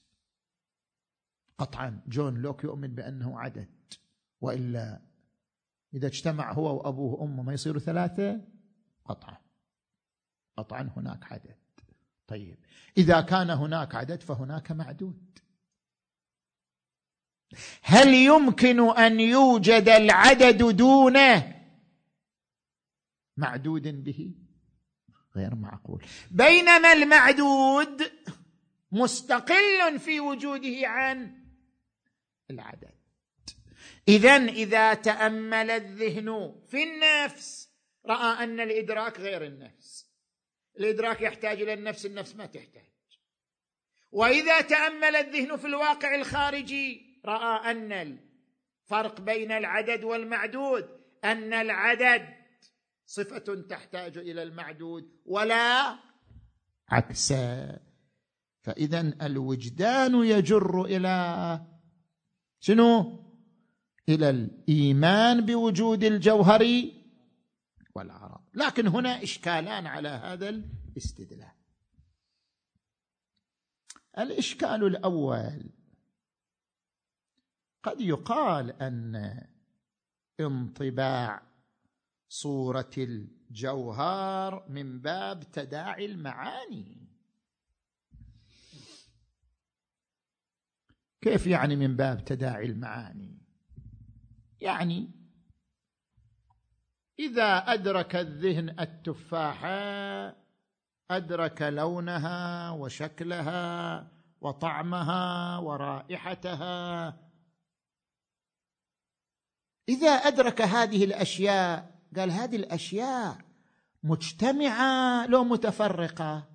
قطعا. جون لوك يؤمن بأنه عدد، وإلا إذا اجتمع هو وأبوه وأمه ما يصيروا ثلاثة قطعا. قطعا هناك عدد. طيب إذا كان هناك عدد فهناك معدود. هل يمكن أن يوجد العدد دون معدود به؟ غير معقول. بينما المعدود مستقل في وجوده عن العدد. إذن إذا تأمل الذهن في النفس رأى أن الإدراك غير النفس. الإدراك يحتاج إلى النفس، النفس ما تحتاج. وإذا تأمل الذهن في الواقع الخارجي رأى أن الفرق بين العدد والمعدود أن العدد صفة تحتاج إلى المعدود ولا عكسه. فإذن الوجدان يجر إلى شنو؟ إلى الإيمان بوجود الجوهر والعرض. لكن هنا إشكالان على هذا الاستدلال. الإشكال الأول: قد يقال أن انطباع صورة الجوهر من باب تداعي المعاني. كيف يعني من باب تداعي المعاني؟ يعني إذا أدرك الذهن التفاحة أدرك لونها وشكلها وطعمها ورائحتها. إذا أدرك هذه الأشياء قال هذه الأشياء مجتمعة لو متفرقة؟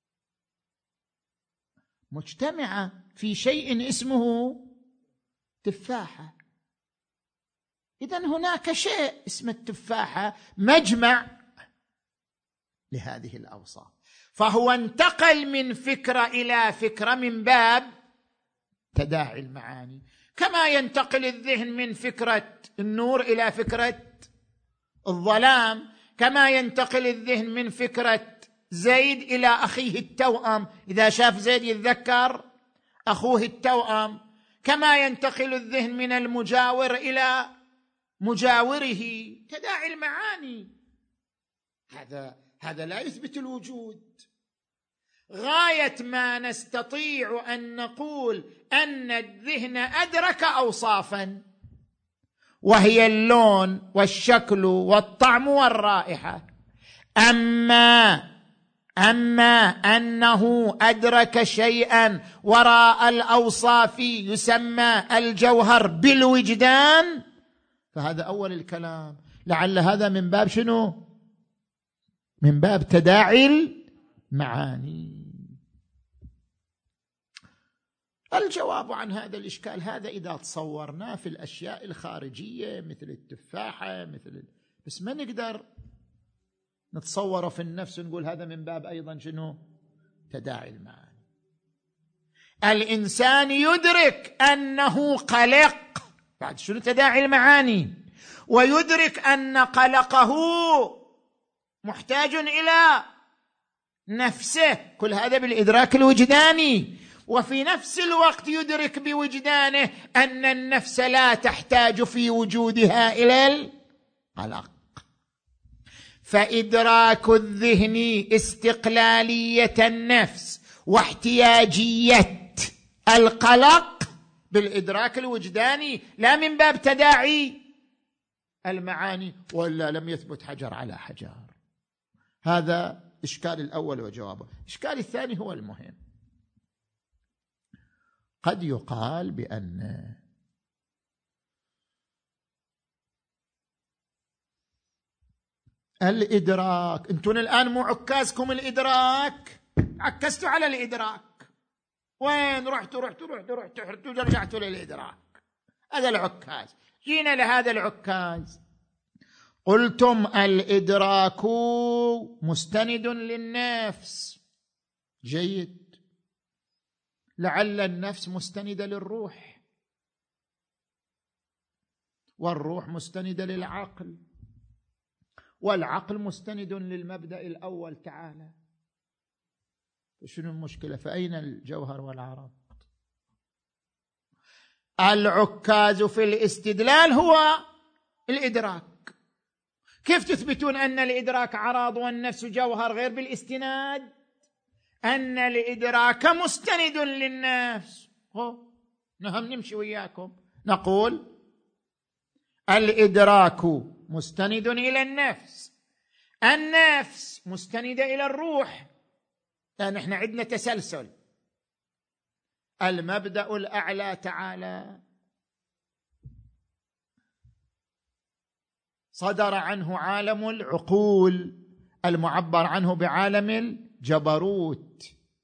مجتمعة في شيء اسمه تفاحة. إذن هناك شيء اسمه التفاحة مجمع لهذه الأوصاف. فهو انتقل من فكرة إلى فكرة من باب تداعي المعاني. كما ينتقل الذهن من فكرة النور إلى فكرة الظلام، كما ينتقل الذهن من فكرة زيد إلى أخيه التوأم، إذا شاف زيد يتذكر أخوه التوأم، كما ينتقل الذهن من المجاور إلى مجاوره. تداعي المعاني، هذا هذا لا يثبت الوجود. غاية ما نستطيع أن نقول أن الذهن أدرك أوصافا، وهي اللون والشكل والطعم والرائحة. أما أما أنه أدرك شيئا وراء الأوصاف يسمى الجوهر بالوجدان، فهذا أول الكلام. لعل هذا من باب شنو؟ من باب تداعي المعاني. الجواب عن هذا الإشكال، هذا إذا تصورناه في الأشياء الخارجية مثل التفاحة مثل، بس ما نقدر نتصوره في النفس ونقول هذا من باب أيضا شنو؟ تداعي المعاني. الإنسان يدرك أنه قلق، بعد شنو تداعي المعاني، ويدرك أن قلقه محتاج إلى نفسه، كل هذا بالإدراك الوجداني. وفي نفس الوقت يدرك بوجدانه أن النفس لا تحتاج في وجودها إلى القلق. فإدراك الذهن استقلالية النفس واحتياجية القلق بالإدراك الوجداني، لا من باب تداعي المعاني، ولا لم يثبت حجر على حجر. هذا إشكال الأول وجوابه. الإشكال الثاني هو المهم. قد يقال بأن الإدراك، أنتم الآن مو عكازكم الإدراك، عكستوا على الإدراك، وين رحتوا رحتوا رحتوا رحتوا رحتوا رجعتوا للإدراك، هذا العكاز. جينا لهذا العكاز، قلتم الإدراك مستند للنفس، جيد، لعل النفس مستندة للروح، والروح مستندة للعقل، والعقل مستند للمبدأ الأول تعالى. شنو المشكلة؟ فأين الجوهر والعرض؟ العكاز في الاستدلال هو الإدراك. كيف تثبتون أن الإدراك عرض والنفس جوهر غير بالاستناد؟ أن الإدراك مستند للنفس. هو نهم نمشي وياكم نقول الإدراك مستند إلى النفس، النفس مستندة إلى الروح، لأن احنا عندنا تسلسل. المبدأ الأعلى تعالى صدر عنه عالم العقول المعبر عنه بعالم الجبروت،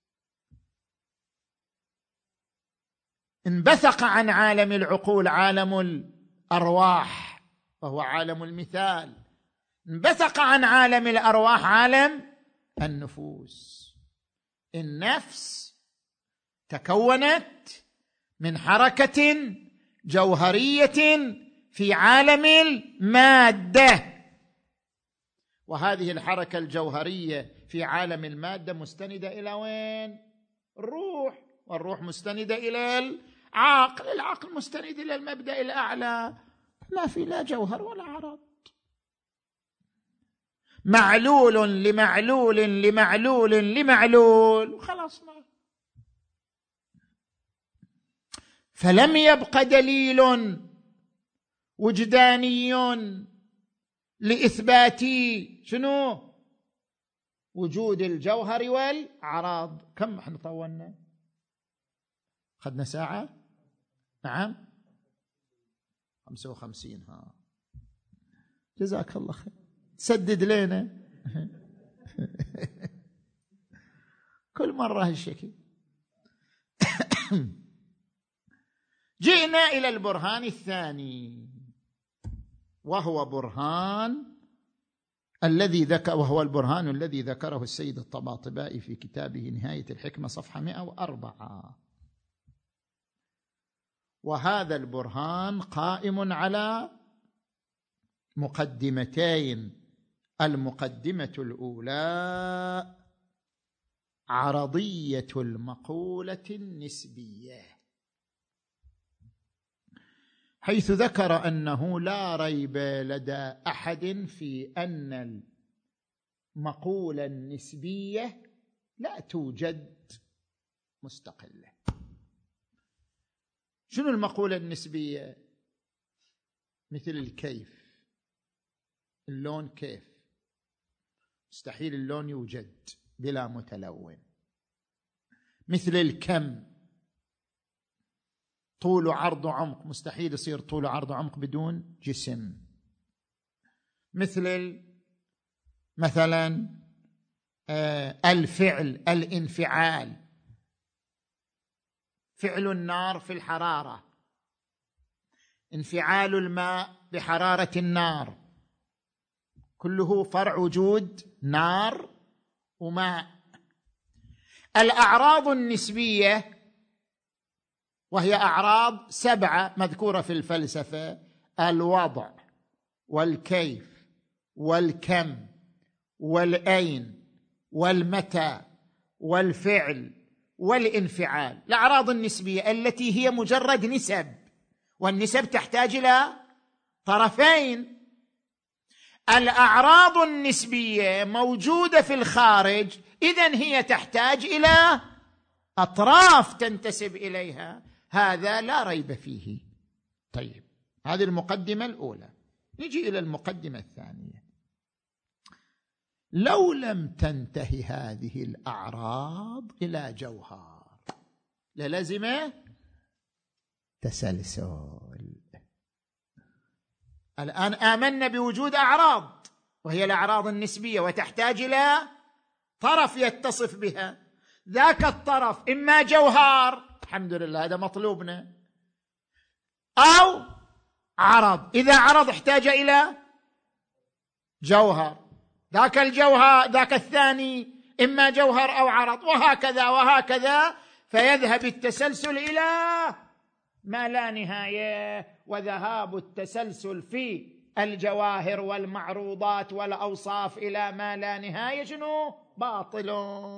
انبثق عن عالم العقول عالم الأرواح وهو عالم المثال، انبثق عن عالم الأرواح عالم النفوس. النفس تكونت من حركة جوهرية في عالم المادة، وهذه الحركة الجوهرية في عالم المادة مستندة إلى وين؟ الروح، والروح مستندة إلى العقل، العقل مستند إلى المبدأ الأعلى. ما في لا جوهر ولا عرض، معلول لمعلول لمعلول لمعلول وخلصنا. فلم يبق دليل وجداني لإثبات شنو؟ وجود الجوهر والعرض. كم احنا طولنا؟ أخذنا ساعة؟ نعم خمسة وخمسين. ها جزاك الله خير، سدد لنا كل مرة هالشكل. جئنا إلى البرهان الثاني، وهو برهان الذي ذكر وهو البرهان الذي ذكره السيد الطباطبائي في كتابه نهاية الحكمة صفحة مئة وأربعة، وهذا البرهان قائم على مقدمتين. المقدمة الأولى عرضية المقولة النسبية، حيث ذكر أنه لا ريب لدى أحد في أن المقولة النسبية لا توجد مستقلة. شنو المقولة النسبية؟ مثل الكيف، اللون كيف، مستحيل اللون يوجد بلا متلون. مثل الكم، طول وعرض وعمق، مستحيل يصير طول وعرض وعمق بدون جسم. مثل مثلا آه الفعل، الانفعال، فعل النار في الحرارة، انفعال الماء بحرارة النار، كله فرع وجود نار وماء. الأعراض النسبية وهي أعراض سبعة مذكورة في الفلسفة: الوضع والكيف والكم والأين والمتى والفعل والانفعال. الأعراض النسبية التي هي مجرد نسب، والنسب تحتاج إلى طرفين. الأعراض النسبية موجودة في الخارج، إذن هي تحتاج إلى أطراف تنتسب إليها، هذا لا ريب فيه. طيب، هذه المقدمة الأولى. نجي إلى المقدمة الثانية. لو لم تنتهي هذه الأعراض إلى جوهر للزم تسلسل. الآن آمنا بوجود أعراض وهي الأعراض النسبية، وتحتاج إلى طرف يتصف بها. ذاك الطرف إما جوهر، الحمد لله هذا مطلوبنا، أو عرض. إذا عرض احتاج إلى جوهر، ذاك الجوهر ذاك الثاني إما جوهر أو عرض، وهكذا وهكذا، فيذهب التسلسل إلى ما لا نهاية. وذهاب التسلسل في الجواهر والمعروضات والأوصاف إلى ما لا نهاية شنو؟ باطل.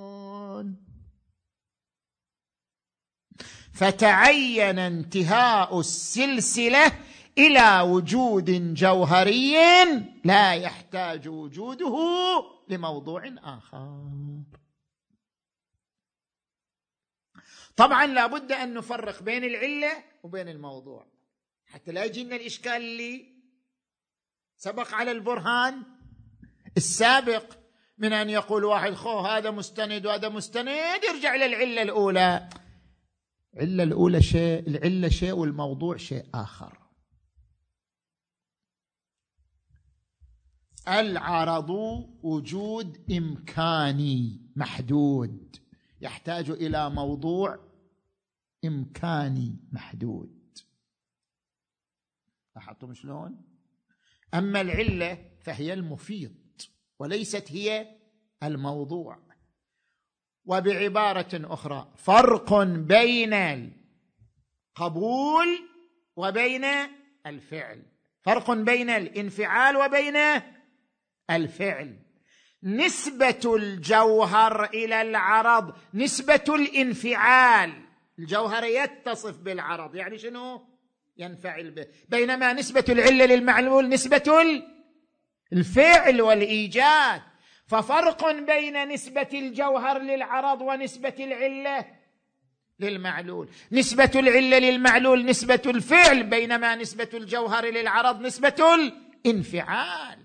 فتعين انتهاء السلسلة إلى وجود جوهري لا يحتاج وجوده لموضوع آخر. طبعا لا بد أن نفرق بين العلة وبين الموضوع، حتى لا يجينا الإشكال اللي سبق على البرهان السابق من أن يقول واحد خو هذا مستند وهذا مستند، يرجع للعلة الأولى. العلة الأولى شيء، العلة شيء والموضوع شيء آخر. العرض وجود إمكاني محدود يحتاج إلى موضوع إمكاني محدود. لاحظتم شلون؟ أما العلة فهي المفيد وليست هي الموضوع. وبعبارة أخرى، فرق بين القبول وبين الفعل، فرق بين الانفعال وبين الفعل. نسبة الجوهر إلى العرض نسبة الانفعال، الجوهر يتصف بالعرض، يعني شنو؟ ينفعل به. بينما نسبة العلة للمعلول نسبة الفعل والإيجاد. ففرق بين نسبة الجوهر للعرض ونسبة العلة للمعلول. نسبة العلة للمعلول نسبة الفعل، بينما نسبة الجوهر للعرض نسبة الانفعال.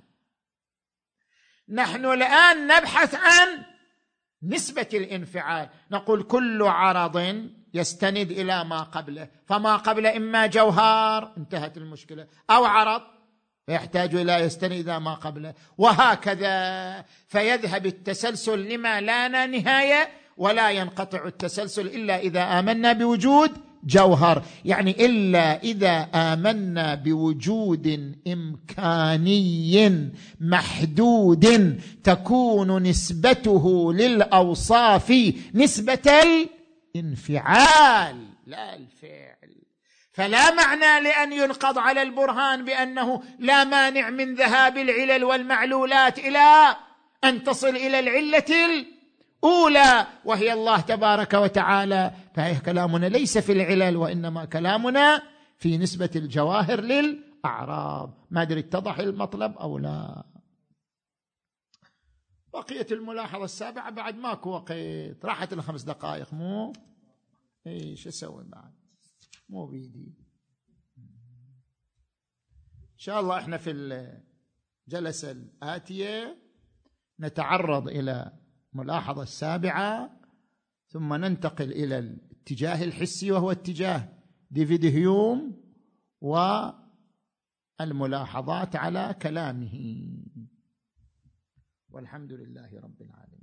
نحن الآن نبحث عن نسبة الانفعال، نقول كل عرض يستند إلى ما قبله، فما قبله إما جوهر، انتهت المشكلة، أو عرض فيحتاج إلى يستند إلى ما قبله، وهكذا. فيذهب التسلسل لما لا نهاية، ولا ينقطع التسلسل إلا إذا آمنا بوجود جوهر، يعني إلا إذا آمنا بوجود إمكاني محدود تكون نسبته للأوصاف نسبة الانفعال لا الفعل. فلا معنى لأن ينقض على البرهان بأنه لا مانع من ذهاب العلل والمعلولات إلى أن تصل إلى العلة الأولى وهي الله تبارك وتعالى. فهي كلامنا ليس في العلل، وإنما كلامنا في نسبة الجواهر للأعراض. ما أدري اتضح المطلب أو لا. بقية الملاحظة السابعة بعد ماكو وقت، راحت الخمس دقائق، مو ايش اسوي بعد، مو بيدي. ان شاء الله احنا في الجلسة الآتية نتعرض إلى ملاحظة السابعة، ثم ننتقل إلى الاتجاه الحسي وهو اتجاه ديفيد هيوم والملاحظات على كلامه. والحمد لله رب العالمين.